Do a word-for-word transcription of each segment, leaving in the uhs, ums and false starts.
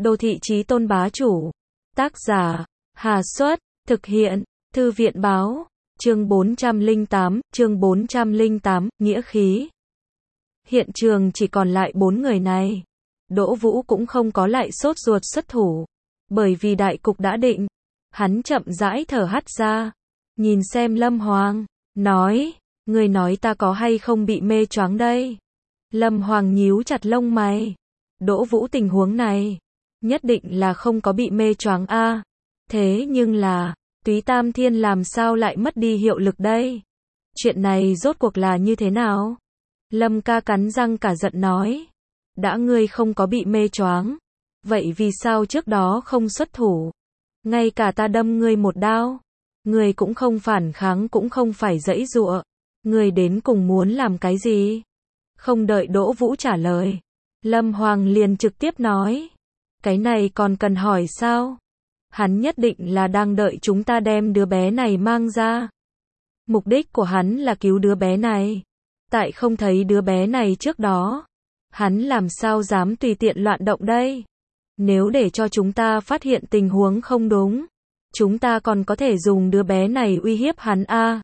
Đô thị chí tôn bá chủ. Tác giả, Hà Xuất, thực hiện, Thư viện báo, chương bốn trăm lẻ tám, chương bốn trăm lẻ tám, nghĩa khí. Hiện trường chỉ còn lại bốn người này. Đỗ Vũ cũng không có lại sốt ruột xuất thủ, bởi vì đại cục đã định. Hắn chậm rãi thở hắt ra, nhìn xem Lâm Hoàng, nói, người nói ta có hay không bị mê choáng đây? Lâm Hoàng nhíu chặt lông mày. Đỗ Vũ tình huống này, nhất định là không có bị mê choáng a. Thế nhưng là, Túy Tam Thiên làm sao lại mất đi hiệu lực đây? Chuyện này rốt cuộc là như thế nào? Lâm ca cắn răng cả giận nói. Đã ngươi không có bị mê choáng, vậy vì sao trước đó không xuất thủ? Ngay cả ta đâm ngươi một đao, ngươi cũng không phản kháng cũng không phải giãy giụa. Ngươi đến cùng muốn làm cái gì? Không đợi Đỗ Vũ trả lời, Lâm Hoàng liền trực tiếp nói. Cái này còn cần hỏi sao? Hắn nhất định là đang đợi chúng ta đem đứa bé này mang ra. Mục đích của hắn là cứu đứa bé này. Tại không thấy đứa bé này trước đó, hắn làm sao dám tùy tiện loạn động đây? Nếu để cho chúng ta phát hiện tình huống không đúng, chúng ta còn có thể dùng đứa bé này uy hiếp hắn a. À.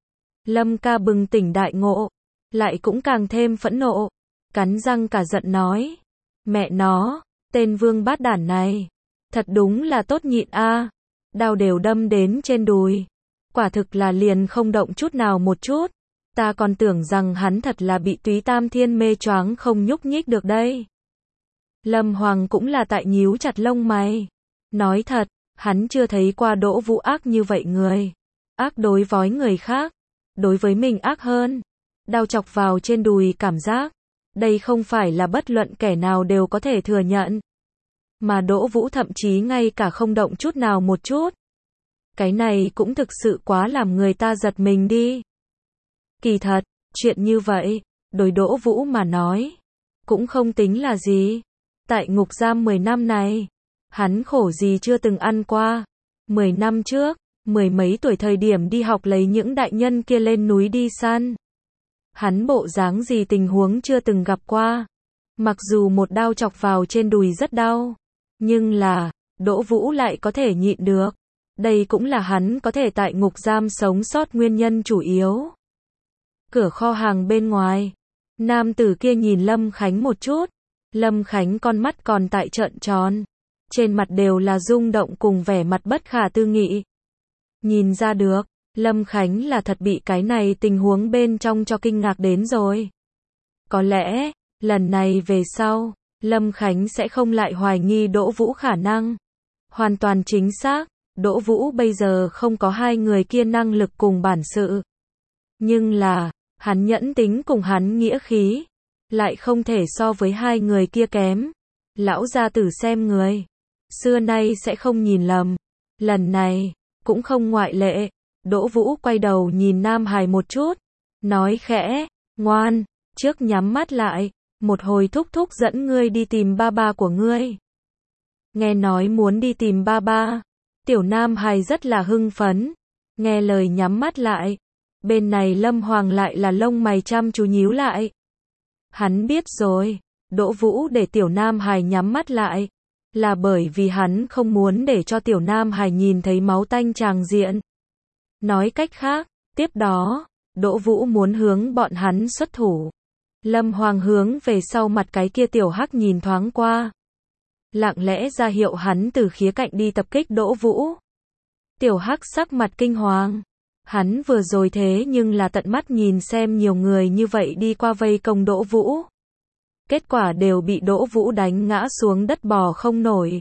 Lâm ca bừng tỉnh đại ngộ, lại cũng càng thêm phẫn nộ, cắn răng cả giận nói. Mẹ nó, tên vương bát đản này, thật đúng là tốt nhịn a. À. Đao đều đâm đến trên đùi, quả thực là liền không động chút nào một chút. Ta còn tưởng rằng hắn thật là bị Túy Tam Thiên mê choáng không nhúc nhích được đây. Lâm Hoàng cũng là tại nhíu chặt lông mày. Nói thật, hắn chưa thấy qua Đỗ Vũ ác như vậy người. Ác đối với người khác, đối với mình ác hơn. Đao chọc vào trên đùi cảm giác, đây không phải là bất luận kẻ nào đều có thể thừa nhận. Mà Đỗ Vũ thậm chí ngay cả không động chút nào một chút. Cái này cũng thực sự quá làm người ta giật mình đi. Kỳ thật, chuyện như vậy, đối Đỗ Vũ mà nói, cũng không tính là gì. Tại ngục giam mười năm này, hắn khổ gì chưa từng ăn qua. mười năm trước, mười mấy tuổi thời điểm đi học lấy những đại nhân kia lên núi đi săn. Hắn bộ dáng gì tình huống chưa từng gặp qua. Mặc dù một đao chọc vào trên đùi rất đau, nhưng là, Đỗ Vũ lại có thể nhịn được. Đây cũng là hắn có thể tại ngục giam sống sót nguyên nhân chủ yếu. Cửa kho hàng bên ngoài, nam tử kia nhìn Lâm Khánh một chút. Lâm Khánh con mắt còn tại trợn tròn, trên mặt đều là rung động cùng vẻ mặt bất khả tư nghị. Nhìn ra được, Lâm Khánh là thật bị cái này tình huống bên trong cho kinh ngạc đến rồi. Có lẽ, lần này về sau, Lâm Khánh sẽ không lại hoài nghi Đỗ Vũ khả năng. Hoàn toàn chính xác, Đỗ Vũ bây giờ không có hai người kia năng lực cùng bản sự. Nhưng là, hắn nhẫn tính cùng hắn nghĩa khí, lại không thể so với hai người kia kém. Lão gia tử xem người, xưa nay sẽ không nhìn lầm. Lần này, cũng không ngoại lệ. Đỗ Vũ quay đầu nhìn Nam Hải một chút, nói khẽ, ngoan, trước nhắm mắt lại, một hồi thúc thúc dẫn ngươi đi tìm ba ba của ngươi. Nghe nói muốn đi tìm ba ba, tiểu Nam Hải rất là hưng phấn, nghe lời nhắm mắt lại. Bên này Lâm Hoàng lại là lông mày chăm chú nhíu lại. Hắn biết rồi, Đỗ Vũ để tiểu Nam Hải nhắm mắt lại, là bởi vì hắn không muốn để cho tiểu Nam Hải nhìn thấy máu tanh tràng diện. Nói cách khác, tiếp đó, Đỗ Vũ muốn hướng bọn hắn xuất thủ. Lâm Hoàng hướng về sau mặt cái kia tiểu hắc nhìn thoáng qua, lặng lẽ ra hiệu hắn từ khía cạnh đi tập kích Đỗ Vũ. Tiểu hắc sắc mặt kinh hoàng. Hắn vừa rồi thế nhưng là tận mắt nhìn xem nhiều người như vậy đi qua vây công Đỗ Vũ. Kết quả đều bị Đỗ Vũ đánh ngã xuống đất bò không nổi.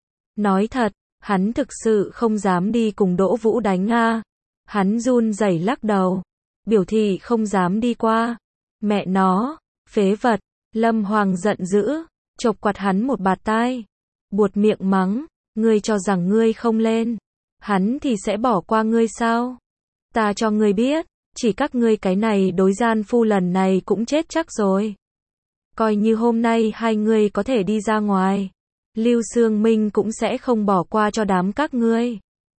Nói thật, hắn thực sự không dám đi cùng Đỗ Vũ đánh a. Hắn run rẩy lắc đầu, biểu thị không dám đi qua. Mẹ nó, phế vật. Lâm Hoàng giận dữ, chộp quạt hắn một bạt tai, buột miệng mắng, ngươi cho rằng ngươi không lên, hắn thì sẽ bỏ qua ngươi sao? Ta cho ngươi biết, chỉ các ngươi cái này đối gian phu lần này cũng chết chắc rồi. Coi như hôm nay hai ngươi có thể đi ra ngoài, Lưu Xương Minh cũng sẽ không bỏ qua cho đám các ngươi.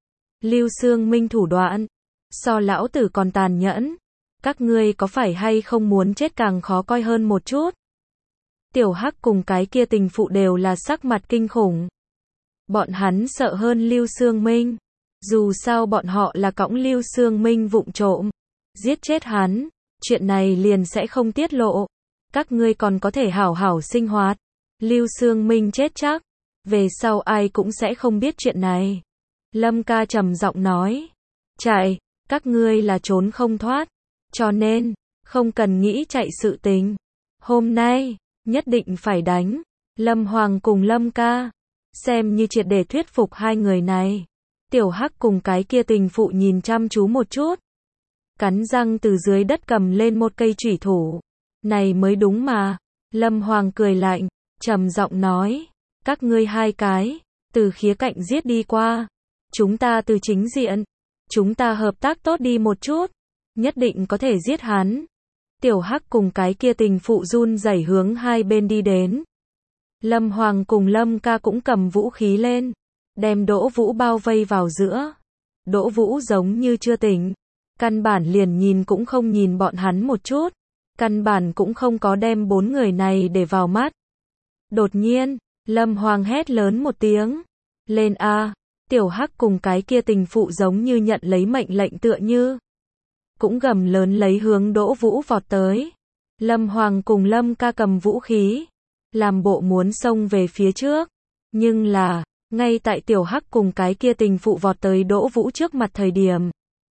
Lưu Xương Minh thủ đoạn, so lão tử còn tàn nhẫn. Các ngươi có phải hay không muốn chết càng khó coi hơn một chút? Tiểu Hắc cùng cái kia tình phụ đều là sắc mặt kinh khủng. Bọn hắn sợ hơn Lưu Xương Minh. Dù sao bọn họ là cõng Lưu Xương Minh vụng trộm. Giết chết hắn, chuyện này liền sẽ không tiết lộ. Các ngươi còn có thể hảo hảo sinh hoạt. Lưu Xương Minh chết chắc. Về sau ai cũng sẽ không biết chuyện này. Lâm ca trầm giọng nói. Chạy, các ngươi là trốn không thoát. Cho nên, không cần nghĩ chạy sự tình. Hôm nay, nhất định phải đánh. Lâm Hoàng cùng Lâm ca. Xem như triệt để thuyết phục hai người này. Tiểu Hắc cùng cái kia tình phụ nhìn chăm chú một chút. Cắn răng từ dưới đất cầm lên một cây chủy thủ. Này mới đúng mà. Lâm Hoàng cười lạnh, trầm giọng nói. Các ngươi hai cái, từ khía cạnh giết đi qua. Chúng ta từ chính diện. Chúng ta hợp tác tốt đi một chút. Nhất định có thể giết hắn. Tiểu Hắc cùng cái kia tình phụ run rẩy hướng hai bên đi đến. Lâm Hoàng cùng Lâm ca cũng cầm vũ khí lên. Đem Đỗ Vũ bao vây vào giữa. Đỗ Vũ giống như chưa tỉnh. Căn bản liền nhìn cũng không nhìn bọn hắn một chút. Căn bản cũng không có đem bốn người này để vào mắt. Đột nhiên, Lâm Hoàng hét lớn một tiếng. Lên a! Tiểu Hắc cùng cái kia tình phụ giống như nhận lấy mệnh lệnh tựa như. Cũng gầm lớn lấy hướng Đỗ Vũ vọt tới. Lâm Hoàng cùng Lâm ca cầm vũ khí. Làm bộ muốn xông về phía trước. Nhưng là, ngay tại Tiểu Hắc cùng cái kia tình phụ vọt tới Đỗ Vũ trước mặt thời điểm.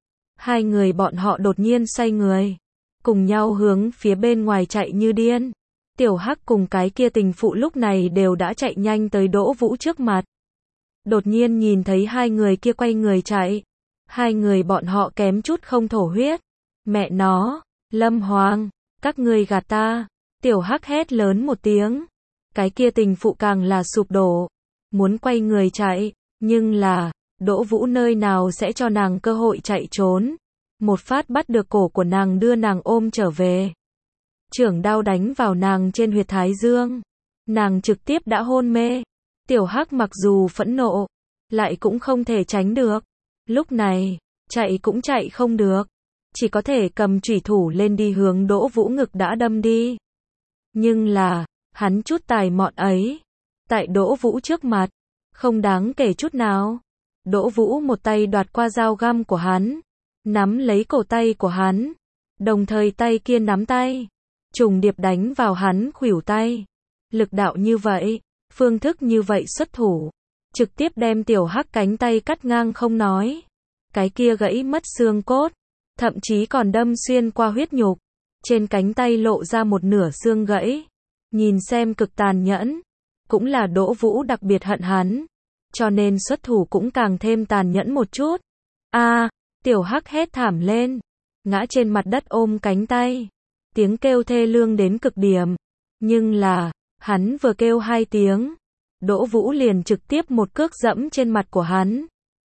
Hai người bọn họ đột nhiên xoay người. Cùng nhau hướng phía bên ngoài chạy như điên. Tiểu Hắc cùng cái kia tình phụ lúc này đều đã chạy nhanh tới Đỗ Vũ trước mặt. Đột nhiên nhìn thấy hai người kia quay người chạy. Hai người bọn họ kém chút không thổ huyết. Mẹ nó, Lâm Hoàng, các ngươi gạt ta. Tiểu Hắc hét lớn một tiếng. Cái kia tình phụ càng là sụp đổ. Muốn quay người chạy. Nhưng là, Đỗ Vũ nơi nào sẽ cho nàng cơ hội chạy trốn. Một phát bắt được cổ của nàng đưa nàng ôm trở về. Chưởng đao đánh vào nàng trên huyệt thái dương. Nàng trực tiếp đã hôn mê. Tiểu Hắc mặc dù phẫn nộ, lại cũng không thể tránh được. Lúc này, chạy cũng chạy không được. Chỉ có thể cầm chủy thủ lên đi hướng Đỗ Vũ ngực đã đâm đi. Nhưng là, hắn chút tài mọn ấy. Tại Đỗ Vũ trước mặt, không đáng kể chút nào. Đỗ Vũ một tay đoạt qua dao găm của hắn. Nắm lấy cổ tay của hắn. Đồng thời tay kia nắm tay. Trùng điệp đánh vào hắn khuỷu tay. Lực đạo như vậy, phương thức như vậy xuất thủ. Trực tiếp đem Tiểu Hắc cánh tay cắt ngang không nói. Cái kia gãy mất xương cốt. Thậm chí còn đâm xuyên qua huyết nhục. Trên cánh tay lộ ra một nửa xương gãy. Nhìn xem cực tàn nhẫn. Cũng là Đỗ Vũ đặc biệt hận hắn. Cho nên xuất thủ cũng càng thêm tàn nhẫn một chút. A, Tiểu Hắc hét thảm lên. Ngã trên mặt đất ôm cánh tay. Tiếng kêu thê lương đến cực điểm. Nhưng là, hắn vừa kêu hai tiếng. Đỗ Vũ liền trực tiếp một cước dẫm trên mặt của hắn.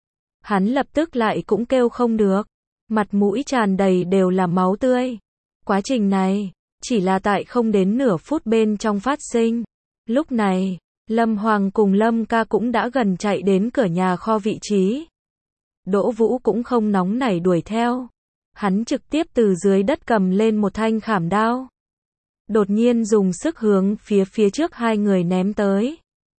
Hắn lập tức lại cũng kêu không được. Mặt mũi tràn đầy đều là máu tươi. Quá trình này, chỉ là tại không đến nửa phút bên trong phát sinh. Lúc này, Lâm Hoàng cùng Lâm ca cũng đã gần chạy đến cửa nhà kho vị trí. Đỗ Vũ cũng không nóng nảy đuổi theo. Hắn trực tiếp từ dưới đất cầm lên một thanh khảm đao. Đột nhiên dùng sức hướng phía phía trước hai người ném tới.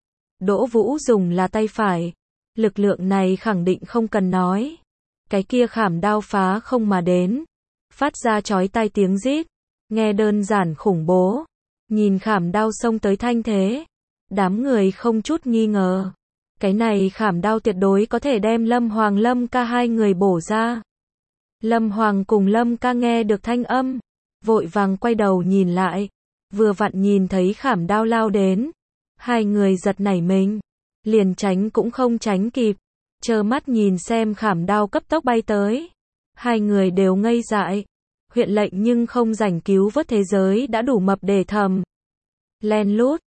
Đỗ Vũ dùng là tay phải. Lực lượng này khẳng định không cần nói. Cái kia khảm đao phá không mà đến. Phát ra chói tai tiếng rít. Nghe đơn giản khủng bố. Nhìn khảm đao xông tới thanh thế. Đám người không chút nghi ngờ. Cái này khảm đao tuyệt đối có thể đem Lâm Hoàng Lâm ca hai người bổ ra. Lâm Hoàng cùng Lâm ca nghe được thanh âm. Vội vàng quay đầu nhìn lại. Vừa vặn nhìn thấy khảm đao lao đến. Hai người giật nảy mình. Liền tránh cũng không tránh kịp. Trơ mắt nhìn xem khảm đao cấp tốc bay tới. Hai người đều ngây dại. Huyện lệnh nhưng không rảnh cứu vớt thế giới đã đủ mập để thầm. Len lút.